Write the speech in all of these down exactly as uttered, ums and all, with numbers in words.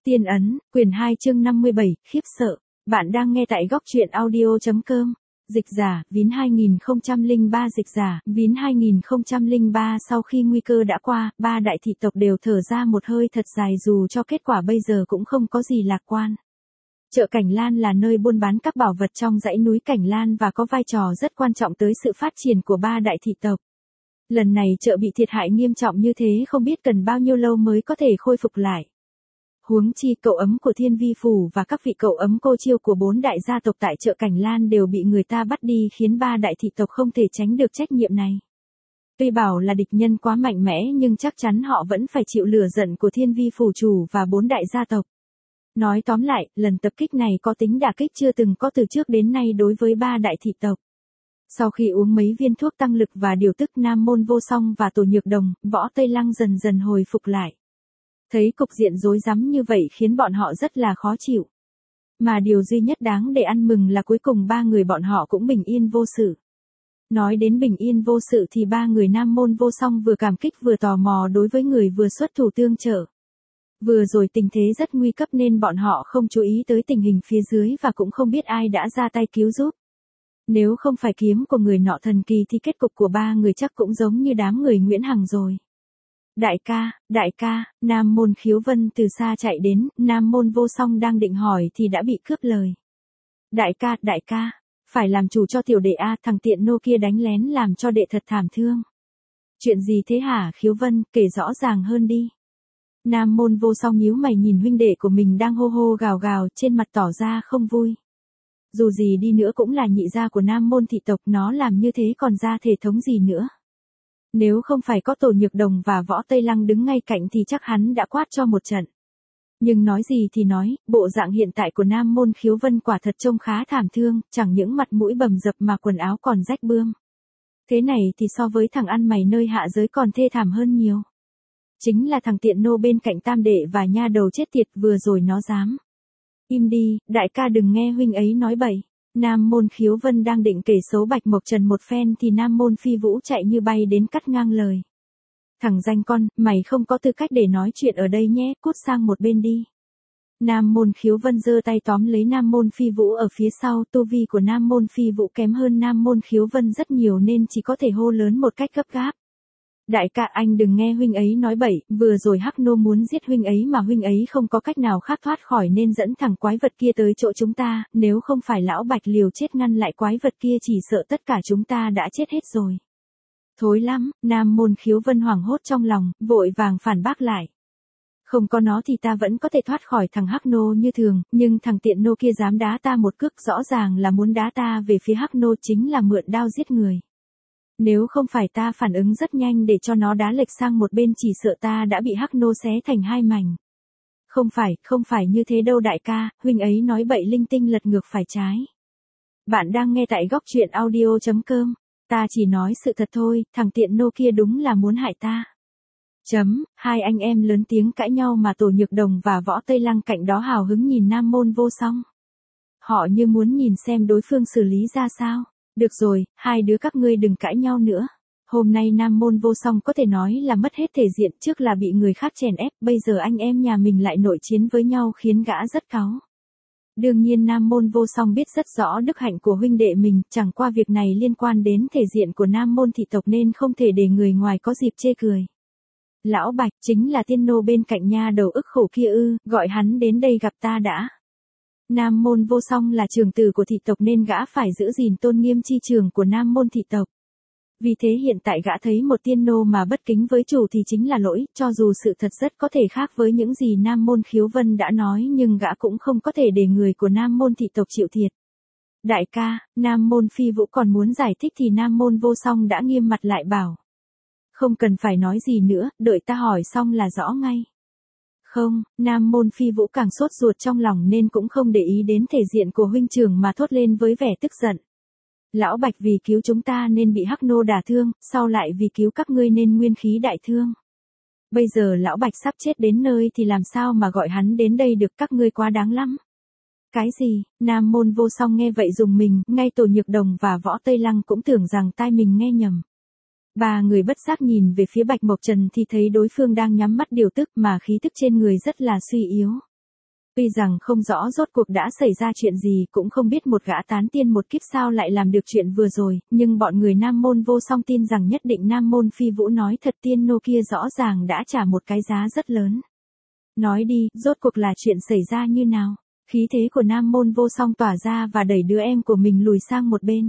Tiên ấn, quyển hai chương năm mươi bảy, khiếp sợ. Bạn đang nghe tại góc truyện audio.com. Dịch giả, Vín hai nghìn không trăm lẻ ba Dịch giả, Vín hai nghìn không trăm lẻ ba Sau khi nguy cơ đã qua, ba đại thị tộc đều thở ra một hơi thật dài dù cho kết quả bây giờ cũng không có gì lạc quan. Chợ Cảnh Lan là nơi buôn bán các bảo vật trong dãy núi Cảnh Lan và có vai trò rất quan trọng tới sự phát triển của ba đại thị tộc. Lần này chợ bị thiệt hại nghiêm trọng như thế không biết cần bao nhiêu lâu mới có thể khôi phục lại. Huống chi cậu ấm của Thiên Vi Phủ và các vị cậu ấm cô chiêu của bốn đại gia tộc tại chợ Cảnh Lan đều bị người ta bắt đi khiến ba đại thị tộc không thể tránh được trách nhiệm này. Tuy bảo là địch nhân quá mạnh mẽ nhưng chắc chắn họ vẫn phải chịu lửa giận của Thiên Vi Phủ chủ và bốn đại gia tộc. Nói tóm lại, lần tập kích này có tính đả kích chưa từng có từ trước đến nay đối với ba đại thị tộc. Sau khi uống mấy viên thuốc tăng lực và điều tức, Nam Môn Vô Song và Tổ Nhược Đồng, Võ Tây Lăng dần dần hồi phục lại. Thấy cục diện rối rắm như vậy khiến bọn họ rất là khó chịu. Mà điều duy nhất đáng để ăn mừng là cuối cùng ba người bọn họ cũng bình yên vô sự. Nói đến bình yên vô sự thì ba người Nam Môn Vô Song vừa cảm kích vừa tò mò đối với người vừa xuất thủ tương trợ. Vừa rồi tình thế rất nguy cấp nên bọn họ không chú ý tới tình hình phía dưới và cũng không biết ai đã ra tay cứu giúp. Nếu không phải kiếm của người nọ thần kỳ thì kết cục của ba người chắc cũng giống như đám người Nguyễn Hằng rồi. Đại ca, đại ca, Nam Môn Khiếu Vân từ xa chạy đến, Nam Môn Vô Song đang định hỏi thì đã bị cướp lời. Đại ca, đại ca, phải làm chủ cho tiểu đệ a, thằng tiện nô kia đánh lén làm cho đệ thật thảm thương. Chuyện gì thế hả Khiếu Vân, kể rõ ràng hơn đi. Nam Môn Vô Song nhíu mày nhìn huynh đệ của mình đang hô hô gào gào trên mặt tỏ ra không vui. Dù gì đi nữa cũng là nhị gia của Nam Môn thị tộc, nó làm như thế còn ra thể thống gì nữa. Nếu không phải có Tổ Nhược Đồng và Võ Tây Lăng đứng ngay cạnh thì chắc hắn đã quát cho một trận. Nhưng nói gì thì nói, bộ dạng hiện tại của Nam Môn Khiếu Vân quả thật trông khá thảm thương, chẳng những mặt mũi bầm dập mà quần áo còn rách bươm. Thế này thì so với thằng ăn mày nơi hạ giới còn thê thảm hơn nhiều. Chính là thằng tiện nô bên cạnh tam đệ và nha đầu chết tiệt vừa rồi nó dám. Im đi, đại ca đừng nghe huynh ấy nói bậy. Nam Môn Khiếu Vân đang định kể xấu Bạch Mộc Trần một phen thì Nam Môn Phi Vũ chạy như bay đến cắt ngang lời. Thằng danh con, mày không có tư cách để nói chuyện ở đây nhé, cút sang một bên đi. Nam Môn Khiếu Vân giơ tay tóm lấy Nam Môn Phi Vũ ở phía sau, tu vi của Nam Môn Phi Vũ kém hơn Nam Môn Khiếu Vân rất nhiều nên chỉ có thể hô lớn một cách gấp gáp. Đại ca anh đừng nghe huynh ấy nói bậy, vừa rồi Hắc Nô muốn giết huynh ấy mà huynh ấy không có cách nào khác thoát khỏi nên dẫn thằng quái vật kia tới chỗ chúng ta, nếu không phải lão Bạch liều chết ngăn lại quái vật kia chỉ sợ tất cả chúng ta đã chết hết rồi. Thối lắm, Nam Môn Khiếu Vân hoảng hốt trong lòng, vội vàng phản bác lại. Không có nó thì ta vẫn có thể thoát khỏi thằng Hắc Nô như thường, nhưng thằng tiện nô kia dám đá ta một cước, rõ ràng là muốn đá ta về phía Hắc Nô, chính là mượn đao giết người. Nếu không phải ta phản ứng rất nhanh để cho nó đá lệch sang một bên chỉ sợ ta đã bị Hắc Nô xé thành hai mảnh. Không phải, không phải như thế đâu đại ca, huynh ấy nói bậy linh tinh lật ngược phải trái. Bạn đang nghe tại góc truyện audio.com. Ta chỉ nói sự thật thôi, thằng tiện nô kia đúng là muốn hại ta. Chấm, hai anh em lớn tiếng cãi nhau mà Tổ Nhược Đồng và Võ Tây Lăng cạnh đó hào hứng nhìn Nam Môn Vô Song. Họ như muốn nhìn xem đối phương xử lý ra sao. Được rồi, hai đứa các ngươi đừng cãi nhau nữa. Hôm nay Nam Môn Vô Song có thể nói là mất hết thể diện, trước là bị người khác chèn ép, bây giờ anh em nhà mình lại nội chiến với nhau khiến gã rất cáu. Đương nhiên Nam Môn Vô Song biết rất rõ đức hạnh của huynh đệ mình, chẳng qua việc này liên quan đến thể diện của Nam Môn thị tộc nên không thể để người ngoài có dịp chê cười. Lão Bạch chính là tiên nô bên cạnh nha đầu ức khổ kia ư, gọi hắn đến đây gặp ta đã. Nam Môn Vô Song là trưởng tử của thị tộc nên gã phải giữ gìn tôn nghiêm chi trường của Nam Môn thị tộc. Vì thế hiện tại gã thấy một tiên nô mà bất kính với chủ thì chính là lỗi, cho dù sự thật rất có thể khác với những gì Nam Môn Khiếu Vân đã nói nhưng gã cũng không có thể để người của Nam Môn thị tộc chịu thiệt. Đại ca, Nam Môn Phi Vũ còn muốn giải thích thì Nam Môn Vô Song đã nghiêm mặt lại bảo. Không cần phải nói gì nữa, đợi ta hỏi xong là rõ ngay. Không, Nam Môn Phi Vũ càng sốt ruột trong lòng nên cũng không để ý đến thể diện của huynh trưởng mà thốt lên với vẻ tức giận. Lão Bạch vì cứu chúng ta nên bị Hắc Nô đả thương, sau lại vì cứu các ngươi nên nguyên khí đại thương. Bây giờ lão Bạch sắp chết đến nơi thì làm sao mà gọi hắn đến đây được, các ngươi quá đáng lắm. Cái gì? Nam Môn Vô Song nghe vậy dùng mình, ngay Tổ Nhược Đồng và Võ Tây Lăng cũng tưởng rằng tai mình nghe nhầm. Ba người bất giác nhìn về phía Bạch Mộc Trần thì thấy đối phương đang nhắm mắt điều tức mà khí tức trên người rất là suy yếu. Tuy rằng không rõ rốt cuộc đã xảy ra chuyện gì, cũng không biết một gã tán tiên một kiếp sao lại làm được chuyện vừa rồi, nhưng bọn người Nam Môn Vô Song tin rằng nhất định Nam Môn Phi Vũ nói thật, tiên nô kia rõ ràng đã trả một cái giá rất lớn. Nói đi, rốt cuộc là chuyện xảy ra như nào? Khí thế của Nam Môn Vô Song tỏa ra và đẩy đứa em của mình lùi sang một bên.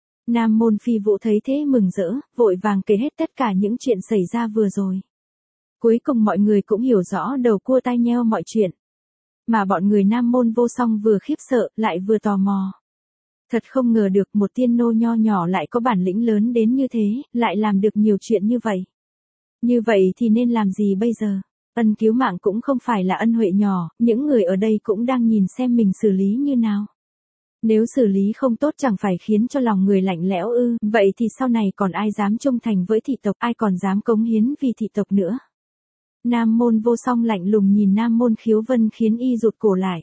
Nam Môn Phi Vũ thấy thế mừng rỡ, vội vàng kể hết tất cả những chuyện xảy ra vừa rồi. Cuối cùng mọi người cũng hiểu rõ đầu cua tai nheo mọi chuyện. Mà bọn người Nam Môn Vô Song vừa khiếp sợ, lại vừa tò mò. Thật không ngờ được một tiên nô nho nhỏ lại có bản lĩnh lớn đến như thế, lại làm được nhiều chuyện như vậy. Như vậy thì nên làm gì bây giờ? Ân cứu mạng cũng không phải là ân huệ nhỏ, những người ở đây cũng đang nhìn xem mình xử lý như nào. Nếu xử lý không tốt chẳng phải khiến cho lòng người lạnh lẽo ư, vậy thì sau này còn ai dám trung thành với thị tộc, ai còn dám cống hiến vì thị tộc nữa. Nam Môn Vô Song lạnh lùng nhìn Nam Môn Khiếu Vân khiến y rụt cổ lại.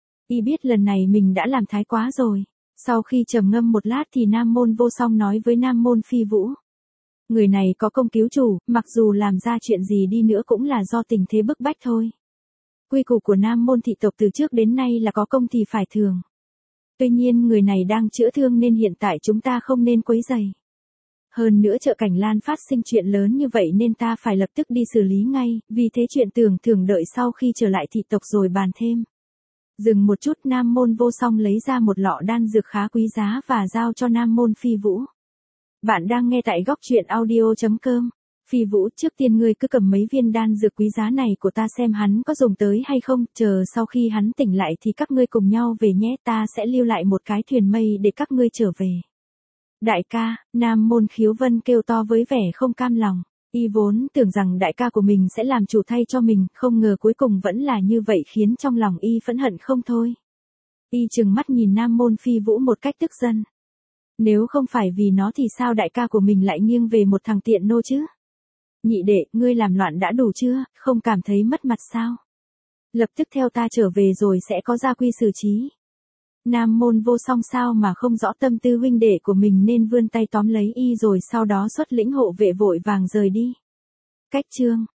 Y biết lần này mình đã làm thái quá rồi. Sau khi trầm ngâm một lát thì Nam Môn Vô Song nói với Nam Môn Phi Vũ. Người này có công cứu chủ, mặc dù làm ra chuyện gì đi nữa cũng là do tình thế bức bách thôi. Quy củ của Nam Môn thị tộc từ trước đến nay là có công thì phải thường. Tuy nhiên người này đang chữa thương nên hiện tại chúng ta không nên quấy rầy. Hơn nữa chợ Cảnh Lan phát sinh chuyện lớn như vậy nên ta phải lập tức đi xử lý ngay, vì thế chuyện tưởng thường đợi sau khi trở lại thị tộc rồi bàn thêm. Dừng một chút, Nam Môn Vô Song lấy ra một lọ đan dược khá quý giá và giao cho Nam Môn Phi Vũ. Bạn đang nghe tại góc truyện audio chấm com. Phi Vũ, trước tiên ngươi cứ cầm mấy viên đan dược quý giá này của ta xem hắn có dùng tới hay không, chờ sau khi hắn tỉnh lại thì các ngươi cùng nhau về nhé, ta sẽ lưu lại một cái thuyền mây để các ngươi trở về. Đại ca, Nam Môn Khiếu Vân kêu to với vẻ không cam lòng. Y vốn tưởng rằng đại ca của mình sẽ làm chủ thay cho mình, không ngờ cuối cùng vẫn là như vậy khiến trong lòng y phẫn hận không thôi. Y trừng mắt nhìn Nam Môn Phi Vũ một cách tức giận. Nếu không phải vì nó thì sao đại ca của mình lại nghiêng về một thằng tiện nô chứ? Nhị đệ, ngươi làm loạn đã đủ chưa, không cảm thấy mất mặt sao? Lập tức theo ta trở về rồi sẽ có gia quy xử trí. Nam Môn Vô Song sao mà không rõ tâm tư huynh đệ của mình nên vươn tay tóm lấy y rồi sau đó xuất lĩnh hộ vệ vội vàng rời đi. Cách chương